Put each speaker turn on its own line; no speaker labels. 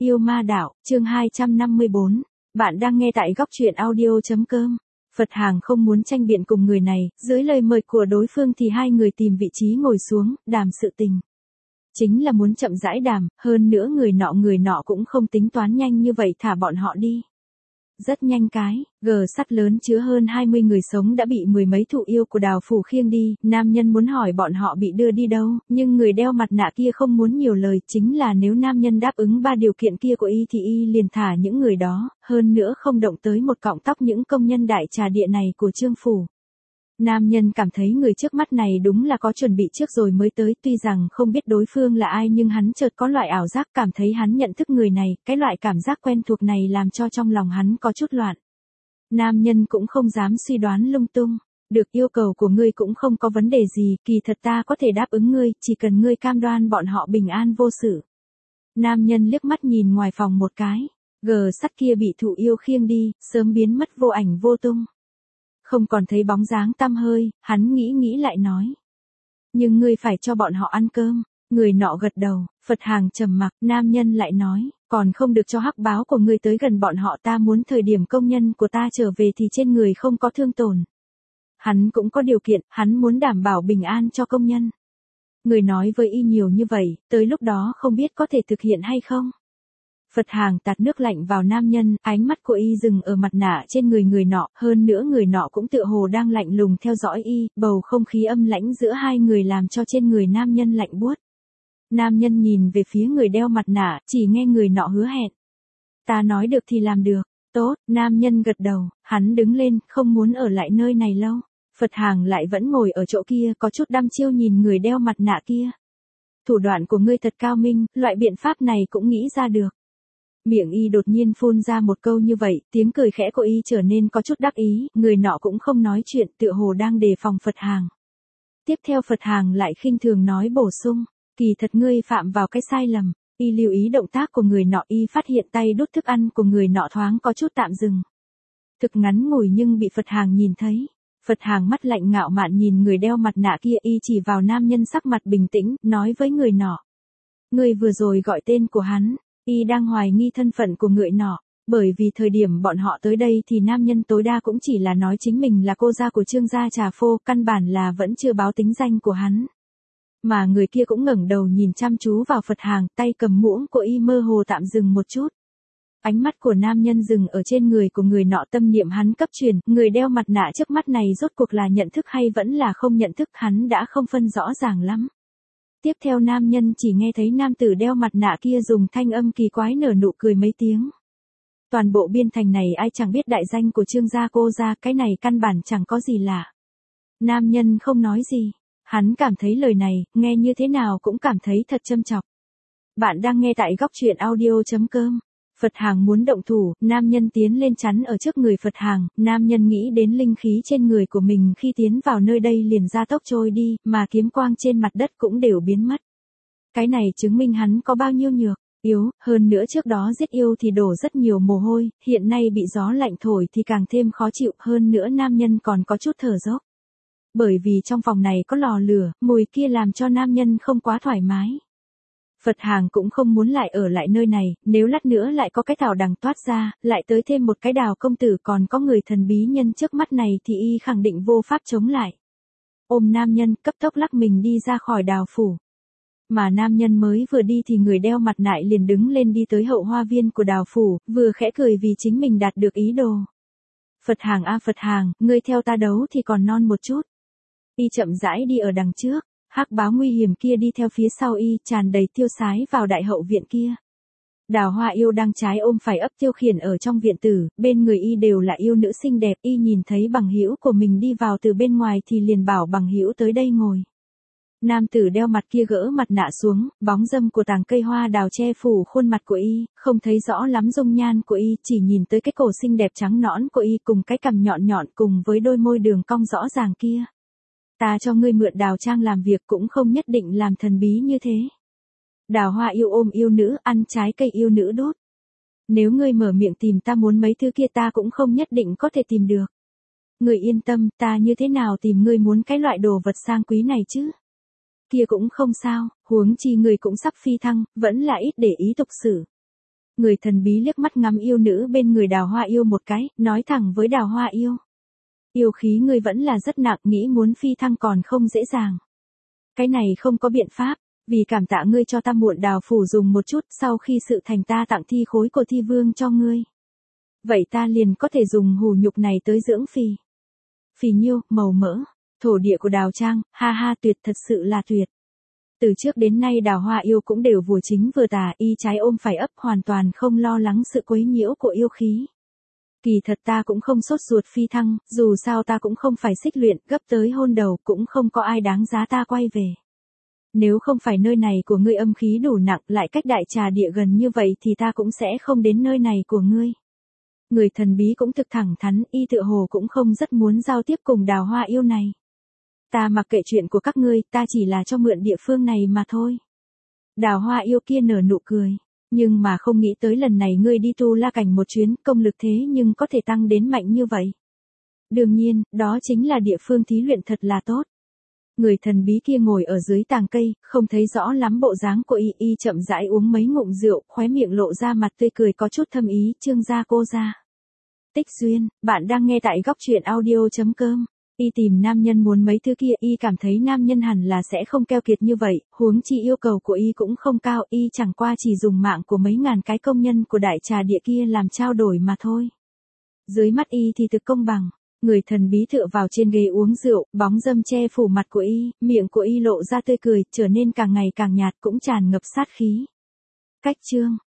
Yêu ma đạo, chương 254. Bạn đang nghe tại góc truyện audio.com. Phật Hàng không muốn tranh biện cùng người này, dưới lời mời của đối phương thì hai người tìm vị trí ngồi xuống, đàm sự tình. Chính là muốn chậm rãi đàm, hơn nữa người nọ cũng không tính toán nhanh như vậy thả bọn họ đi. Rất nhanh gờ sắt lớn chứa hơn 20 người sống đã bị mười mấy thụ yêu của Đào Phủ khiêng đi, nam nhân muốn hỏi bọn họ bị đưa đi đâu, nhưng người đeo mặt nạ kia không muốn nhiều lời, chính là nếu nam nhân đáp ứng 3 điều kiện kia của y thì y liền thả những người đó, hơn nữa không động tới một cọng tóc những công nhân đại trà địa này của Trương Phủ. Nam nhân cảm thấy người trước mắt này đúng là có chuẩn bị trước rồi mới tới, tuy rằng không biết đối phương là ai nhưng hắn chợt có loại ảo giác cảm thấy hắn nhận thức người này, cái loại cảm giác quen thuộc này làm cho trong lòng hắn có chút loạn. Nam nhân cũng không dám suy đoán lung tung, được, yêu cầu của ngươi cũng không có vấn đề gì, kỳ thật ta có thể đáp ứng ngươi, chỉ cần ngươi cam đoan bọn họ bình an vô sự. Nam nhân liếc mắt nhìn ngoài phòng một cái, gờ sắt kia bị thụ yêu khiêng đi, sớm biến mất vô ảnh vô tung. Không còn thấy bóng dáng tăm hơi, hắn nghĩ lại nói. Nhưng ngươi phải cho bọn họ ăn cơm. Người nọ gật đầu, Phật Hàng trầm mặc, nam nhân lại nói, còn không được cho hắc báo của ngươi tới gần bọn họ, ta muốn thời điểm công nhân của ta trở về thì trên người không có thương tổn. Hắn cũng có điều kiện, hắn muốn đảm bảo bình an cho công nhân. Người nói với y nhiều như vậy, tới lúc đó không biết có thể thực hiện hay không. Phật Hàng tạt nước lạnh vào nam nhân, ánh mắt của y dừng ở mặt nạ trên người nọ, hơn nữa người nọ cũng tựa hồ đang lạnh lùng theo dõi y, bầu không khí âm lãnh giữa hai người làm cho trên người nam nhân lạnh buốt. Nam nhân nhìn về phía người đeo mặt nạ, chỉ nghe người nọ hứa hẹn. Ta nói được thì làm được, tốt, nam nhân gật đầu, hắn đứng lên, không muốn ở lại nơi này lâu. Phật Hàng lại vẫn ngồi ở chỗ kia có chút đăm chiêu nhìn người đeo mặt nạ kia. Thủ đoạn của ngươi thật cao minh, loại biện pháp này cũng nghĩ ra được. Miệng y đột nhiên phun ra một câu như vậy, tiếng cười khẽ của y trở nên có chút đắc ý, người nọ cũng không nói chuyện, tựa hồ đang đề phòng Phật Hàng. Tiếp theo Phật Hàng lại khinh thường nói bổ sung, kỳ thật ngươi phạm vào cái sai lầm, y lưu ý động tác của người nọ, y phát hiện tay đút thức ăn của người nọ thoáng có chút tạm dừng. Thực ngắn ngủi nhưng bị Phật Hàng nhìn thấy. Phật Hàng mắt lạnh ngạo mạn nhìn người đeo mặt nạ kia, y chỉ vào nam nhân sắc mặt bình tĩnh, nói với người nọ. Ngươi vừa rồi gọi tên của hắn. Y đang hoài nghi thân phận của người nọ, bởi vì thời điểm bọn họ tới đây thì nam nhân tối đa cũng chỉ là nói chính mình là cô gia của Trương gia Trà Phô, căn bản là vẫn chưa báo tính danh của hắn. Mà người kia cũng ngẩng đầu nhìn chăm chú vào Phật Hàng, tay cầm muỗng của y mơ hồ tạm dừng một chút. Ánh mắt của nam nhân dừng ở trên người của người nọ, tâm niệm hắn cấp truyền, người đeo mặt nạ trước mắt này rốt cuộc là nhận thức hay vẫn là không nhận thức, hắn đã không phân rõ ràng lắm. Tiếp theo nam nhân chỉ nghe thấy nam tử đeo mặt nạ kia dùng thanh âm kỳ quái nở nụ cười mấy tiếng. Toàn bộ biên thành này ai chẳng biết đại danh của Trương gia cô gia, cái này căn bản chẳng có gì lạ. Nam nhân không nói gì, hắn cảm thấy lời này, nghe như thế nào cũng cảm thấy thật châm chọc. Bạn đang nghe tại góc truyện audio.com. Phật Hàng muốn động thủ, nam nhân tiến lên chắn ở trước người Phật Hàng, nam nhân nghĩ đến linh khí trên người của mình khi tiến vào nơi đây liền ra tốc trôi đi, mà kiếm quang trên mặt đất cũng đều biến mất. Cái này chứng minh hắn có bao nhiêu nhược, yếu, hơn nữa trước đó giết yêu thì đổ rất nhiều mồ hôi, hiện nay bị gió lạnh thổi thì càng thêm khó chịu, hơn nữa nam nhân còn có chút thở dốc. Bởi vì trong phòng này có lò lửa, mùi kia làm cho nam nhân không quá thoải mái. Phật Hàng cũng không muốn lại ở lại nơi này, nếu lát nữa lại có cái thảo đằng toát ra, lại tới thêm một cái Đào công tử còn có người thần bí nhân trước mắt này thì y khẳng định vô pháp chống lại. Ôm nam nhân, cấp tốc lắc mình đi ra khỏi Đào Phủ. Mà nam nhân mới vừa đi thì người đeo mặt nạ liền đứng lên đi tới hậu hoa viên của Đào Phủ, vừa khẽ cười vì chính mình đạt được ý đồ. Phật Hàng a Phật Hàng, ngươi theo ta đấu thì còn non một chút. Y chậm rãi đi ở đằng trước. Hắc báo nguy hiểm kia đi theo phía sau y, tràn đầy tiêu sái vào đại hậu viện kia. Đào Hoa Yêu đang trái ôm phải ấp tiêu khiển ở trong viện tử, bên người y đều là yêu nữ xinh đẹp, y nhìn thấy bằng hữu của mình đi vào từ bên ngoài thì liền bảo bằng hữu tới đây ngồi. Nam tử đeo mặt kia gỡ mặt nạ xuống, bóng râm của tàng cây hoa đào che phủ khuôn mặt của y, không thấy rõ lắm dung nhan của y, chỉ nhìn tới cái cổ xinh đẹp trắng nõn của y cùng cái cằm nhọn nhọn cùng với đôi môi đường cong rõ ràng kia. Ta cho ngươi mượn Đào trang làm việc cũng không nhất định làm thần bí như thế. Đào Hoa Yêu ôm yêu nữ, ăn trái cây yêu nữ đốt. Nếu ngươi mở miệng tìm ta muốn mấy thứ kia ta cũng không nhất định có thể tìm được. Ngươi yên tâm, ta như thế nào tìm ngươi muốn cái loại đồ vật sang quý này chứ? Kia cũng không sao, huống chi ngươi cũng sắp phi thăng, vẫn là ít để ý tục xử. Người thần bí liếc mắt ngắm yêu nữ bên người Đào Hoa Yêu một cái, nói thẳng với Đào Hoa Yêu. Yêu khí ngươi vẫn là rất nặng, nghĩ muốn phi thăng còn không dễ dàng. Cái này không có biện pháp, vì cảm tạ ngươi cho ta Muộn Đào phủ dùng một chút, sau khi sự thành ta tặng thi khối của thi vương cho ngươi. Vậy ta liền có thể dùng hủ nhục này tới dưỡng phì. Phì nhiêu, màu mỡ, thổ địa của Đào Trang, ha ha, tuyệt, thật sự là tuyệt. Từ trước đến nay Đào Hoa Yêu cũng đều vừa chính vừa tà, y trái ôm phải ấp, hoàn toàn không lo lắng sự quấy nhiễu của yêu khí. Kỳ thật ta cũng không sốt ruột phi thăng, dù sao ta cũng không phải xích luyện, gấp tới hôn đầu, cũng không có ai đáng giá ta quay về. Nếu không phải nơi này của ngươi âm khí đủ nặng, lại cách Đại Trà Địa gần như vậy thì ta cũng sẽ không đến nơi này của ngươi. Người thần bí cũng thực thẳng thắn, y tựa hồ cũng không rất muốn giao tiếp cùng Đào Hoa Yêu này. Ta mặc kệ chuyện của các ngươi, ta chỉ là cho mượn địa phương này mà thôi. Đào Hoa Yêu kia nở nụ cười. Nhưng mà không nghĩ tới lần này ngươi đi Tu La Cảnh một chuyến, công lực thế nhưng có thể tăng đến mạnh như vậy. Đương nhiên, đó chính là địa phương thí luyện thật là tốt. Người thần bí kia ngồi ở dưới tàng cây, không thấy rõ lắm bộ dáng của y chậm rãi uống mấy ngụm rượu, khóe miệng lộ ra mặt tươi cười có chút thâm ý, Trương gia cô gia. Tích duyên, bạn đang nghe tại góc truyện audio.com. Y tìm nam nhân muốn mấy thứ kia, y cảm thấy nam nhân hẳn là sẽ không keo kiệt như vậy, huống chi yêu cầu của y cũng không cao, y chẳng qua chỉ dùng mạng của mấy ngàn cái công nhân của Đại Trà Địa kia làm trao đổi mà thôi. Dưới mắt y thì thực công bằng, người thần bí tựa vào trên ghế uống rượu, bóng râm che phủ mặt của y, miệng của y lộ ra tươi cười, trở nên càng ngày càng nhạt cũng tràn ngập sát khí. Cách chương